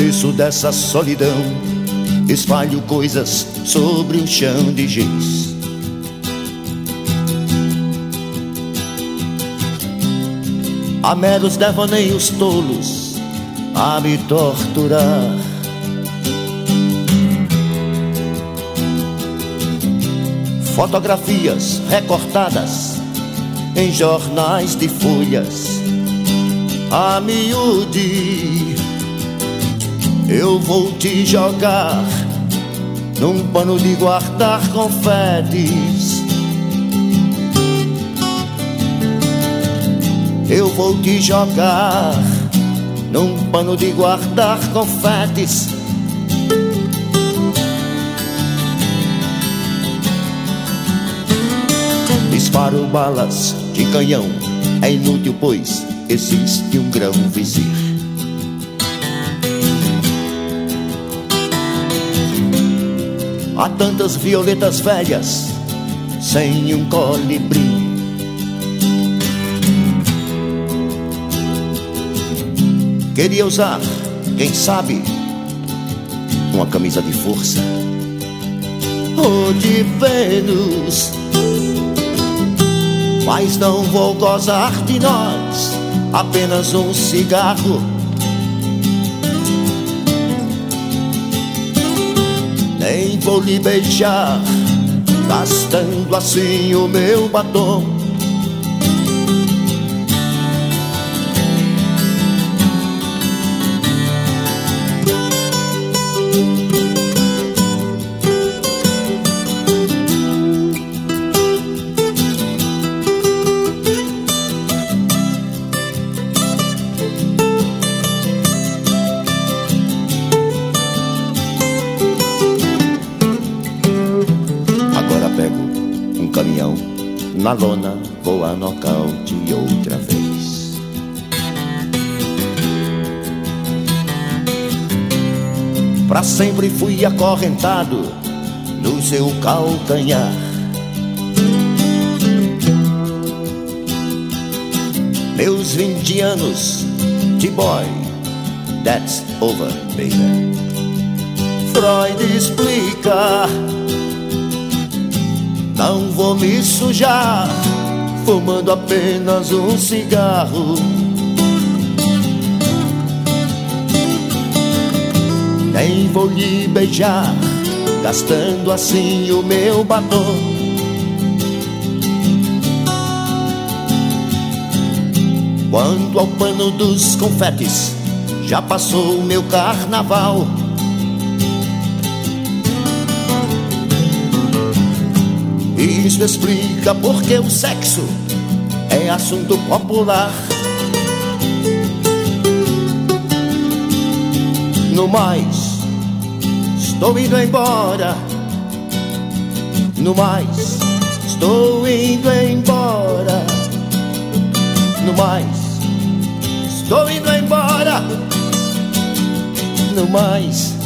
disso, dessa solidão, espalho coisas sobre um chão de giz. Há meros devaneios tolos a me torturar. Fotografias recortadas em jornais de folhas a miúde. Eu vou te jogar num pano de guardar confetes. Eu vou te jogar num pano de guardar confetes. Disparo balas de canhão, é inútil, pois existe um grão vizir. Há tantas violetas velhas sem um colibri. Queria usar, quem sabe, uma camisa de força ou de Vênus, mas não vou gozar de nós, apenas um cigarro. Nem vou lhe beijar, gastando assim o meu batom. Caminhão na lona, vou a nocaute outra vez. Pra sempre fui acorrentado no seu calcanhar. Meus 20 anos de boy, that's over, baby. Freud explica: não vou me sujar fumando apenas um cigarro. Nem vou lhe beijar, gastando assim o meu batom. Quanto ao pano dos confetes, já passou o meu carnaval. Isso explica porque o sexo é assunto popular. No mais, estou indo embora. No mais, estou indo embora. No mais, estou indo embora. No mais,